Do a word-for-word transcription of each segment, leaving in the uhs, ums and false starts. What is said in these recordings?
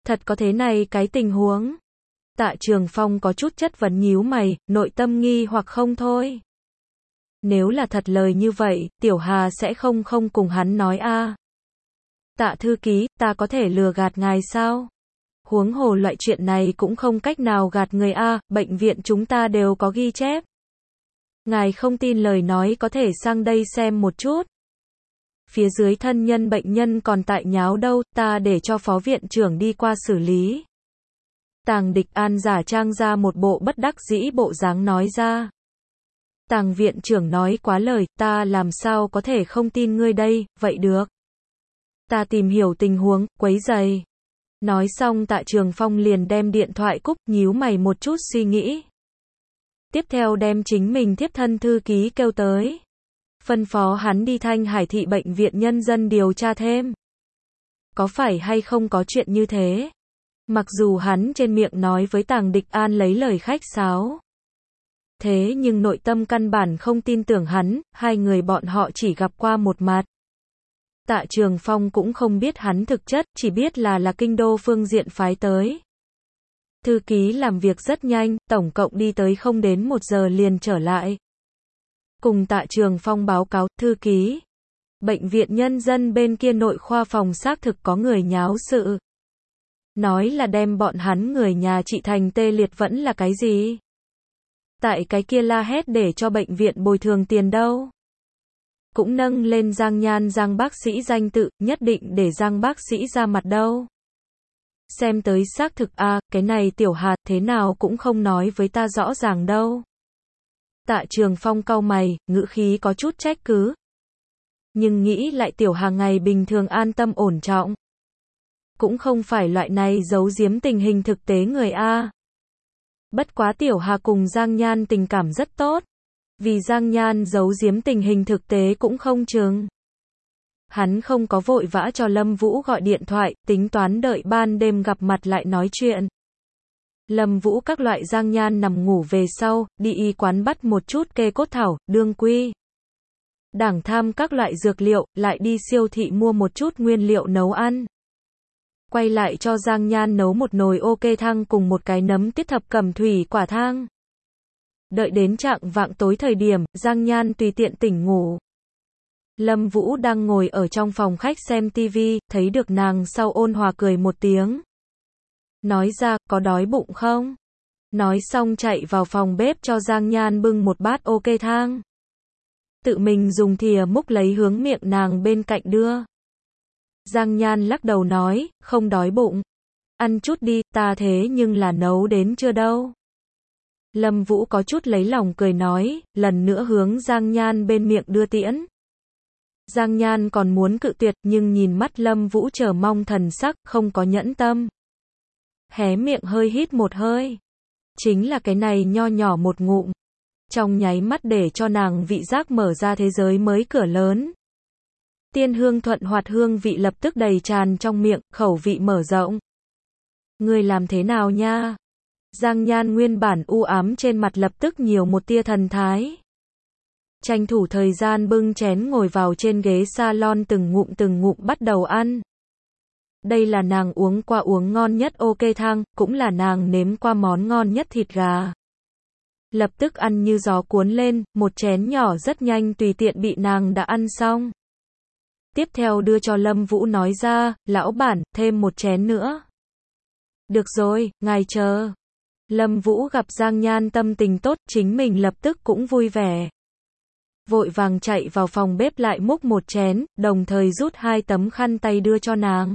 Thật có thế này cái tình huống. Tạ Trường Phong có chút chất vấn nhíu mày, nội tâm nghi hoặc không thôi. Nếu là thật lời như vậy, Tiểu Hà sẽ không không cùng hắn nói a. Tạ thư ký, ta có thể lừa gạt ngài sao? Huống hồ loại chuyện này cũng không cách nào gạt người a, bệnh viện chúng ta đều có ghi chép. Ngài không tin lời nói có thể sang đây xem một chút. Phía dưới thân nhân bệnh nhân còn tại nháo đâu, ta để cho phó viện trưởng đi qua xử lý. Tàng Địch An giả trang ra một bộ bất đắc dĩ bộ dáng nói ra. Tàng viện trưởng nói quá lời, ta làm sao có thể không tin ngươi đây, vậy được. Ta tìm hiểu tình huống, quấy giày. Nói xong Tạ Trường Phong liền đem điện thoại cúp, nhíu mày một chút suy nghĩ. Tiếp theo đem chính mình thiếp thân thư ký kêu tới. Phân phó hắn đi Thanh Hải thị bệnh viện nhân dân điều tra thêm. Có phải hay không có chuyện như thế? Mặc dù hắn trên miệng nói với Tàng Địch An lấy lời khách sáo. Thế nhưng nội tâm căn bản không tin tưởng hắn, hai người bọn họ chỉ gặp qua một mặt. Tạ Trường Phong cũng không biết hắn thực chất, chỉ biết là là kinh đô phương diện phái tới. Thư ký làm việc rất nhanh, tổng cộng đi tới không đến một giờ liền trở lại. Cùng Tạ Trường Phong báo cáo, thư ký. Bệnh viện nhân dân bên kia nội khoa phòng xác thực có người nháo sự. Nói là đem bọn hắn người nhà trị thành tê liệt vẫn là cái gì? Tại cái kia la hét để cho bệnh viện bồi thường tiền đâu? Cũng nâng lên Giang Nhan Giang bác sĩ danh tự, nhất định để Giang bác sĩ ra mặt đâu. Xem tới xác thực a, à, cái này Tiểu Hà thế nào cũng không nói với ta rõ ràng đâu. Tạ Trường Phong cau mày, ngữ khí có chút trách cứ. Nhưng nghĩ lại Tiểu Hà ngày bình thường an tâm ổn trọng. Cũng không phải loại này giấu giếm tình hình thực tế người a. Bất quá Tiểu Hà cùng Giang Nhan tình cảm rất tốt. Vì Giang Nhan giấu giếm tình hình thực tế cũng không chừng. Hắn không có vội vã cho Lâm Vũ gọi điện thoại, tính toán đợi ban đêm gặp mặt lại nói chuyện. Lâm Vũ các loại Giang Nhan nằm ngủ về sau, đi y quán bắt một chút kê cốt thảo, đương quy. Đảng tham các loại dược liệu, lại đi siêu thị mua một chút nguyên liệu nấu ăn. Quay lại cho Giang Nhan nấu một nồi ok thang cùng một cái nấm tiết thập cẩm thủy quả thang. Đợi đến trạng vạng tối thời điểm, Giang Nhan tùy tiện tỉnh ngủ. Lâm Vũ đang ngồi ở trong phòng khách xem tivi, thấy được nàng sau ôn hòa cười một tiếng. Nói ra, có đói bụng không? Nói xong chạy vào phòng bếp cho Giang Nhan bưng một bát ok thang. Tự mình dùng thìa múc lấy hướng miệng nàng bên cạnh đưa. Giang Nhan lắc đầu nói, không đói bụng. Ăn chút đi, ta thế nhưng là nấu đến chưa đâu. Lâm Vũ có chút lấy lòng cười nói, lần nữa hướng Giang Nhan bên miệng đưa tiễn. Giang Nhan còn muốn cự tuyệt nhưng nhìn mắt Lâm Vũ chờ mong thần sắc, không có nhẫn tâm. Hé miệng hơi hít một hơi. Chính là cái này nho nhỏ một ngụm. Trong nháy mắt để cho nàng vị giác mở ra thế giới mới cửa lớn. Tiên hương thuận hoạt hương vị lập tức đầy tràn trong miệng, khẩu vị mở rộng. Ngươi làm thế nào nha? Giang Nhan nguyên bản u ám trên mặt lập tức nhiều một tia thần thái. Tranh thủ thời gian bưng chén ngồi vào trên ghế salon từng ngụm từng ngụm bắt đầu ăn. Đây là nàng uống qua uống ngon nhất ok thang, cũng là nàng nếm qua món ngon nhất thịt gà. Lập tức ăn như gió cuốn lên, một chén nhỏ rất nhanh tùy tiện bị nàng đã ăn xong. Tiếp theo đưa cho Lâm Vũ nói ra, lão bản, thêm một chén nữa. Được rồi, ngài chờ. Lâm Vũ gặp Giang Nhan tâm tình tốt, chính mình lập tức cũng vui vẻ. Vội vàng chạy vào phòng bếp lại múc một chén, đồng thời rút hai tấm khăn tay đưa cho nàng.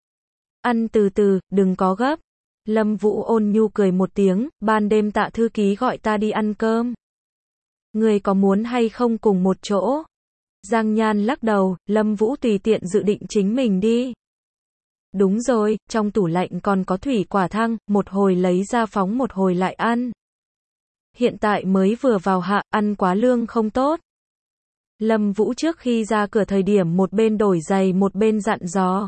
Ăn từ từ, đừng có gấp. Lâm Vũ ôn nhu cười một tiếng, ban đêm Tạ thư ký gọi ta đi ăn cơm. Người có muốn hay không cùng một chỗ? Giang Nhan lắc đầu, Lâm Vũ tùy tiện dự định chính mình đi. Đúng rồi, trong tủ lạnh còn có thủy quả thang, một hồi lấy ra phóng một hồi lại ăn. Hiện tại mới vừa vào hạ, ăn quá lương không tốt. Lâm Vũ trước khi ra cửa thời điểm một bên đổi giày một bên dặn dò.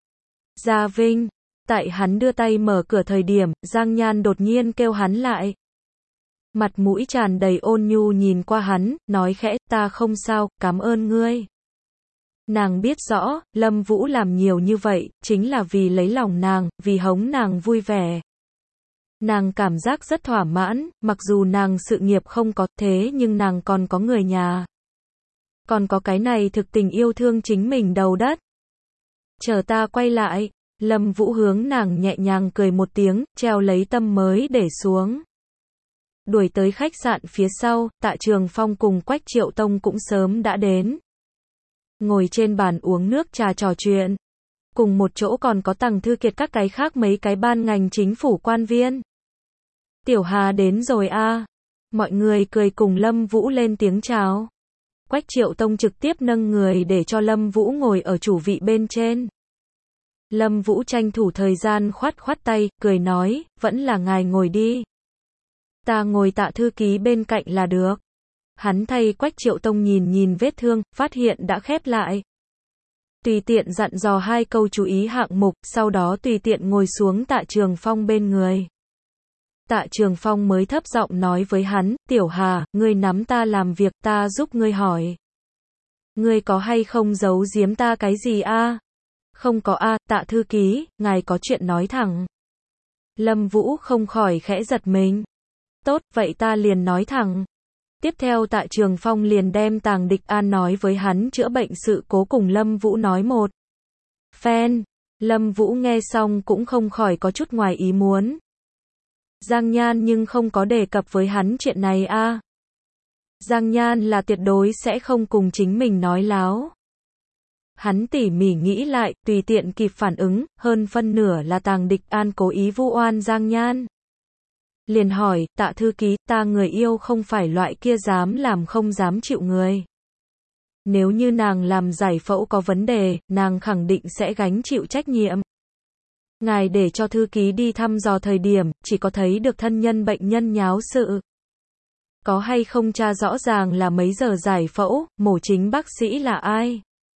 Gia Vinh, tại hắn đưa tay mở cửa thời điểm, Giang Nhan đột nhiên kêu hắn lại. Mặt mũi tràn đầy ôn nhu nhìn qua hắn, nói khẽ, ta không sao, cảm ơn ngươi. Nàng biết rõ, Lâm Vũ làm nhiều như vậy, chính là vì lấy lòng nàng, vì hống nàng vui vẻ. Nàng cảm giác rất thỏa mãn, mặc dù nàng sự nghiệp không có, thế nhưng nàng còn có người nhà. Còn có cái này thực tình yêu thương chính mình đầu đất. Chờ ta quay lại, Lâm Vũ hướng nàng nhẹ nhàng cười một tiếng, treo lấy tâm mới để xuống. Đuổi tới khách sạn phía sau, Tạ Trường Phong cùng Quách Triệu Tông cũng sớm đã đến. Ngồi trên bàn uống nước trà trò chuyện. Cùng một chỗ còn có Tằng Thư Kiệt các cái khác mấy cái ban ngành chính phủ quan viên. Tiểu Hà đến rồi a. À. Mọi người cười cùng Lâm Vũ lên tiếng chào. Quách Triệu Tông trực tiếp nâng người để cho Lâm Vũ ngồi ở chủ vị bên trên. Lâm Vũ tranh thủ thời gian khoát khoát tay, cười nói, vẫn là ngài ngồi đi. Ta ngồi Tạ thư ký bên cạnh là được. Hắn thay Quách Triệu Tông nhìn nhìn vết thương, phát hiện đã khép lại. Tùy tiện dặn dò hai câu chú ý hạng mục, sau đó tùy tiện ngồi xuống Tạ Trường Phong bên người. Tạ Trường Phong mới thấp giọng nói với hắn, Tiểu Hà, ngươi nắm ta làm việc, ta giúp ngươi hỏi. Ngươi có hay không giấu giếm ta cái gì a? À? Không có a, à, Tạ thư ký, ngài có chuyện nói thẳng. Lâm Vũ không khỏi khẽ giật mình. Tốt, vậy ta liền nói thẳng. Tiếp theo Tạ Trường Phong liền đem Tàng Địch An nói với hắn chữa bệnh sự cố cùng Lâm Vũ nói một phen. Lâm Vũ nghe xong cũng không khỏi có chút ngoài ý muốn. Giang Nhan nhưng không có đề cập với hắn chuyện này a. À. Giang Nhan là tuyệt đối sẽ không cùng chính mình nói láo. Hắn tỉ mỉ nghĩ lại, tùy tiện kịp phản ứng, hơn phân nửa là Tàng Địch An cố ý vu oan Giang Nhan. Liền hỏi, Tạ thư ký, ta người yêu không phải loại kia dám làm không dám chịu người. Nếu như nàng làm giải phẫu có vấn đề, nàng khẳng định sẽ gánh chịu trách nhiệm. Ngài để cho thư ký đi thăm dò thời điểm, chỉ có thấy được thân nhân bệnh nhân nháo sự. Có hay không tra rõ ràng là mấy giờ giải phẫu, mổ chính bác sĩ là ai?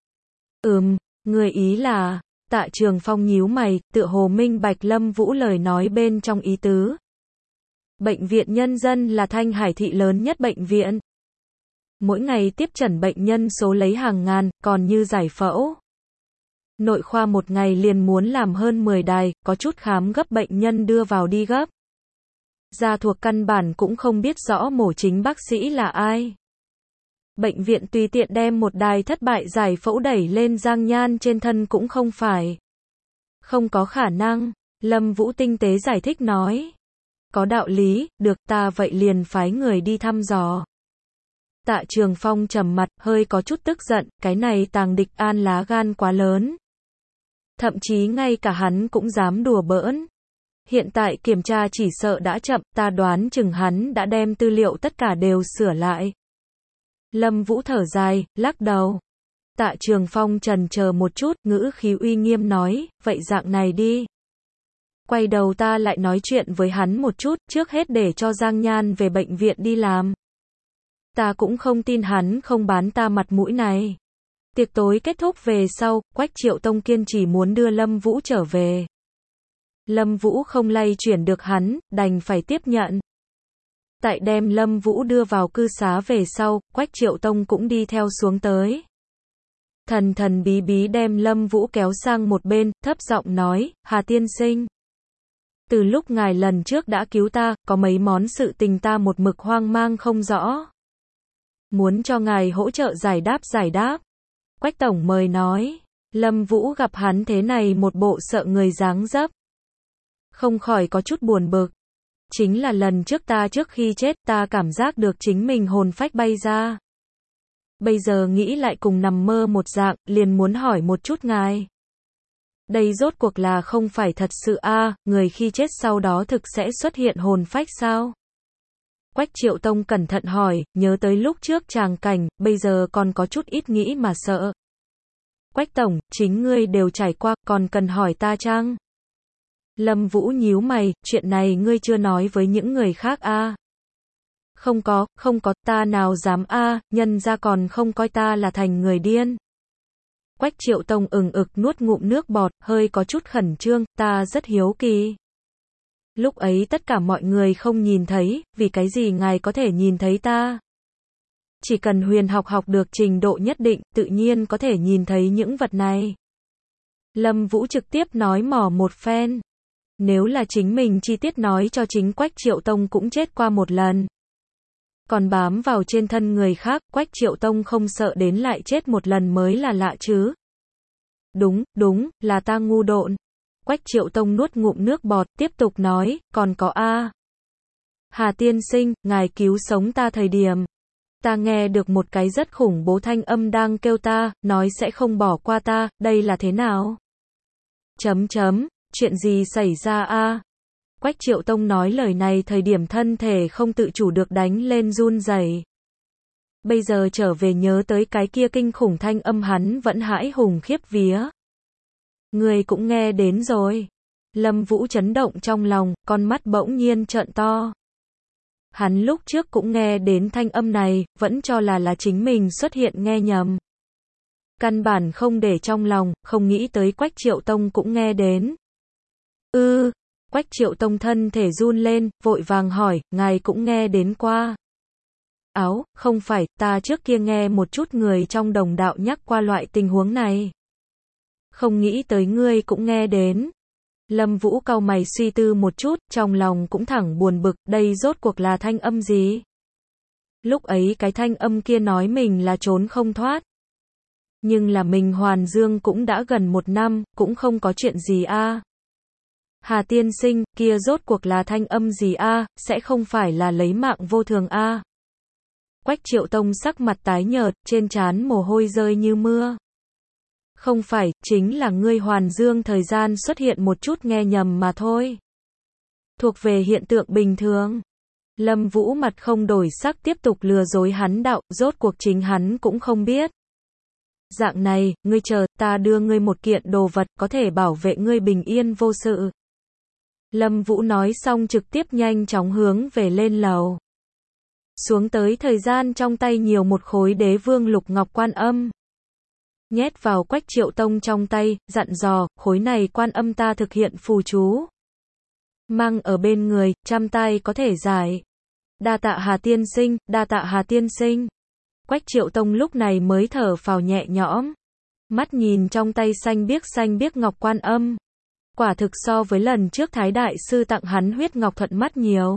Ừm, người ý là, Tạ Trường Phong nhíu mày, tựa hồ minh bạch Lâm Vũ lời nói bên trong ý tứ. Bệnh viện Nhân dân là Thanh Hải thị lớn nhất bệnh viện. Mỗi ngày tiếp诊bệnh nhân số lấy hàng ngàn, còn như giải phẫu. Nội khoa một ngày liền muốn làm hơn mười đài, có chút khám gấp bệnh nhân đưa vào đi gấp. Gia thuộc căn bản cũng không biết rõ mổ chính bác sĩ là ai. Bệnh viện tùy tiện đem một đài thất bại giải phẫu đẩy lên Giang Nhan trên thân cũng không phải. Không có khả năng, Lâm Vũ tinh tế giải thích nói. Có đạo lý, được, ta vậy liền phái người đi thăm dò. Tạ Trường Phong trầm mặt, hơi có chút tức giận, cái này Tàng Địch An lá gan quá lớn. Thậm chí ngay cả hắn cũng dám đùa bỡn. Hiện tại kiểm tra chỉ sợ đã chậm, ta đoán chừng hắn đã đem tư liệu tất cả đều sửa lại. Lâm Vũ thở dài, lắc đầu. Tạ Trường Phong chần chờ một chút, ngữ khí uy nghiêm nói, vậy dạng này đi. Quay đầu ta lại nói chuyện với hắn một chút, trước hết để cho Giang Nhan về bệnh viện đi làm. Ta cũng không tin hắn không bán ta mặt mũi này. Tiệc tối kết thúc về sau, Quách Triệu Tông kiên trì muốn đưa Lâm Vũ trở về. Lâm Vũ không lay chuyển được hắn, đành phải tiếp nhận. Tại đem Lâm Vũ đưa vào cư xá về sau, Quách Triệu Tông cũng đi theo xuống tới. Thần thần bí bí đem Lâm Vũ kéo sang một bên, thấp giọng nói, Hà tiên sinh. Từ lúc ngài lần trước đã cứu ta, có mấy món sự tình ta một mực hoang mang không rõ. Muốn cho ngài hỗ trợ giải đáp giải đáp. Quách tổng mời nói. Lâm Vũ gặp hắn thế này một bộ sợ người dáng dấp. Không khỏi có chút buồn bực. Chính là lần trước ta trước khi chết ta cảm giác được chính mình hồn phách bay ra. Bây giờ nghĩ lại cùng nằm mơ một dạng, liền muốn hỏi một chút ngài. Đây rốt cuộc là không phải thật sự a, à, người khi chết sau đó thực sẽ xuất hiện hồn phách sao? Quách Triệu Tông cẩn thận hỏi, nhớ tới lúc trước tràng cảnh, bây giờ còn có chút ít nghĩ mà sợ. Quách tổng, chính ngươi đều trải qua, còn cần hỏi ta chăng? Lâm Vũ nhíu mày, chuyện này ngươi chưa nói với những người khác a? À? Không có, không có, ta nào dám a, à, nhân ra còn không coi ta là thành người điên. Quách Triệu Tông ừng ực nuốt ngụm nước bọt, hơi có chút khẩn trương, ta rất hiếu kỳ. Lúc ấy tất cả mọi người không nhìn thấy, vì cái gì ngài có thể nhìn thấy ta? Chỉ cần huyền học học được trình độ nhất định, tự nhiên có thể nhìn thấy những vật này. Lâm Vũ trực tiếp nói mỏ một phen. Nếu là chính mình chi tiết nói cho chính Quách Triệu Tông cũng chết qua một lần. Còn bám vào trên thân người khác, Quách Triệu Tông không sợ đến lại chết một lần mới là lạ chứ. Đúng, đúng, là ta ngu độn. Quách Triệu Tông nuốt ngụm nước bọt, tiếp tục nói, còn có a. Hà tiên sinh, ngài cứu sống ta thời điểm. Ta nghe được một cái rất khủng bố thanh âm đang kêu ta, nói sẽ không bỏ qua ta, đây là thế nào? Chấm chấm, chuyện gì xảy ra a? Quách Triệu Tông nói lời này thời điểm thân thể không tự chủ được đánh lên run rẩy. Bây giờ trở về nhớ tới cái kia kinh khủng thanh âm hắn vẫn hãi hùng khiếp vía. Người cũng nghe đến rồi. Lâm Vũ chấn động trong lòng, con mắt bỗng nhiên trợn to. Hắn lúc trước cũng nghe đến thanh âm này, vẫn cho là là chính mình xuất hiện nghe nhầm. Căn bản không để trong lòng, không nghĩ tới Quách Triệu Tông cũng nghe đến. Ư, ừ, Quách Triệu Tông thân thể run lên, vội vàng hỏi, ngài cũng nghe đến qua. Áo, không phải, ta trước kia nghe một chút người trong đồng đạo nhắc qua loại tình huống này. Không nghĩ tới ngươi cũng nghe đến. Lâm Vũ cau mày suy tư một chút, trong lòng cũng thẳng buồn bực, đây rốt cuộc là thanh âm gì? Lúc ấy cái thanh âm kia nói mình là trốn không thoát. Nhưng là mình Hoàn Dương cũng đã gần một năm, cũng không có chuyện gì a. À. Hà tiên sinh, kia rốt cuộc là thanh âm gì a, à, sẽ không phải là lấy mạng vô thường a. À. Quách Triệu Tông sắc mặt tái nhợt, trên trán mồ hôi rơi như mưa. Không phải, chính là ngươi Hoàn Dương thời gian xuất hiện một chút nghe nhầm mà thôi. Thuộc về hiện tượng bình thường. Lâm Vũ mặt không đổi sắc tiếp tục lừa dối hắn đạo, rốt cuộc chính hắn cũng không biết. Dạng này, ngươi chờ, ta đưa ngươi một kiện đồ vật có thể bảo vệ ngươi bình yên vô sự. Lâm Vũ nói xong trực tiếp nhanh chóng hướng về lên lầu. Xuống tới thời gian trong tay nhiều một khối Đế Vương Lục Ngọc Quan Âm. Nhét vào Quách Triệu Tông trong tay, dặn dò, khối này quan âm ta thực hiện phù chú. Mang ở bên người, trăm tay có thể giải. Đa tạ Hà tiên sinh, đa tạ Hà tiên sinh. Quách Triệu Tông lúc này mới thở phào nhẹ nhõm. Mắt nhìn trong tay xanh biếc xanh biếc ngọc quan âm. Quả thực so với lần trước Thái Đại Sư tặng hắn huyết ngọc thuận mắt nhiều.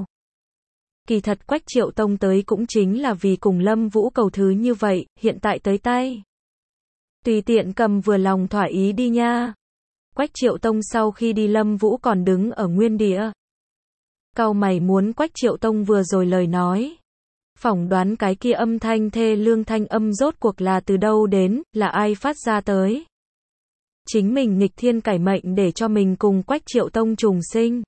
Kỳ thật Quách Triệu Tông tới cũng chính là vì cùng Lâm Vũ cầu thứ như vậy, hiện tại tới tay. Tùy tiện cầm vừa lòng thỏa ý đi nha. Quách Triệu Tông sau khi đi Lâm Vũ còn đứng ở nguyên địa. Cau mày muốn Quách Triệu Tông vừa rồi lời nói. Phỏng đoán cái kia âm thanh thê lương thanh âm rốt cuộc là từ đâu đến, là ai phát ra tới. Chính mình nghịch thiên cải mệnh để cho mình cùng Quách Triệu Tông trùng sinh.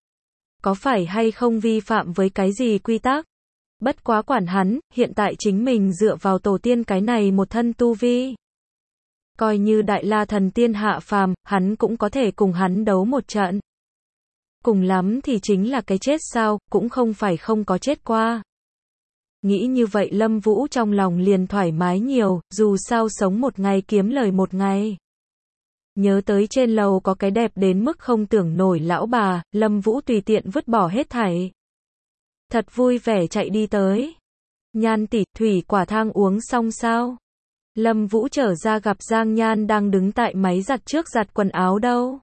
Có phải hay không vi phạm với cái gì quy tắc? Bất quá quản hắn, hiện tại chính mình dựa vào tổ tiên cái này một thân tu vi. Coi như Đại La Thần Tiên hạ phàm, hắn cũng có thể cùng hắn đấu một trận. Cùng lắm thì chính là cái chết sao, cũng không phải không có chết qua. Nghĩ như vậy Lâm Vũ trong lòng liền thoải mái nhiều, dù sao sống một ngày kiếm lời một ngày. Nhớ tới trên lầu có cái đẹp đến mức không tưởng nổi lão bà, Lâm Vũ tùy tiện vứt bỏ hết thảy. Thật vui vẻ chạy đi tới. Nhan tỷ, thủy quả thang uống xong sao? Lâm Vũ trở ra gặp Giang Nhan đang đứng tại máy giặt trước giặt quần áo đâu.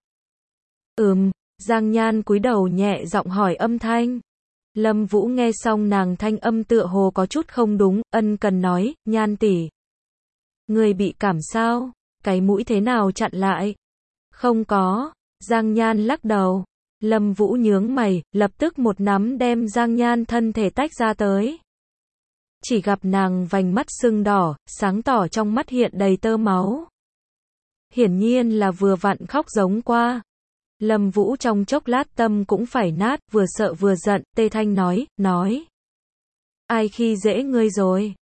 Ừm, Giang Nhan cúi đầu nhẹ giọng hỏi âm thanh. Lâm Vũ nghe xong nàng thanh âm tựa hồ có chút không đúng, ân cần nói, Nhan tỷ. Người bị cảm sao? Cái mũi thế nào chặn lại? Không có. Giang Nhan lắc đầu. Lâm Vũ nhướng mày, lập tức một nắm đem Giang Nhan thân thể tách ra tới. Chỉ gặp nàng vành mắt sưng đỏ, sáng tỏ trong mắt hiện đầy tơ máu. Hiển nhiên là vừa vặn khóc giống qua. Lâm Vũ trong chốc lát tâm cũng phải nát, vừa sợ vừa giận, tê thanh nói, nói. Ai khi dễ ngươi rồi?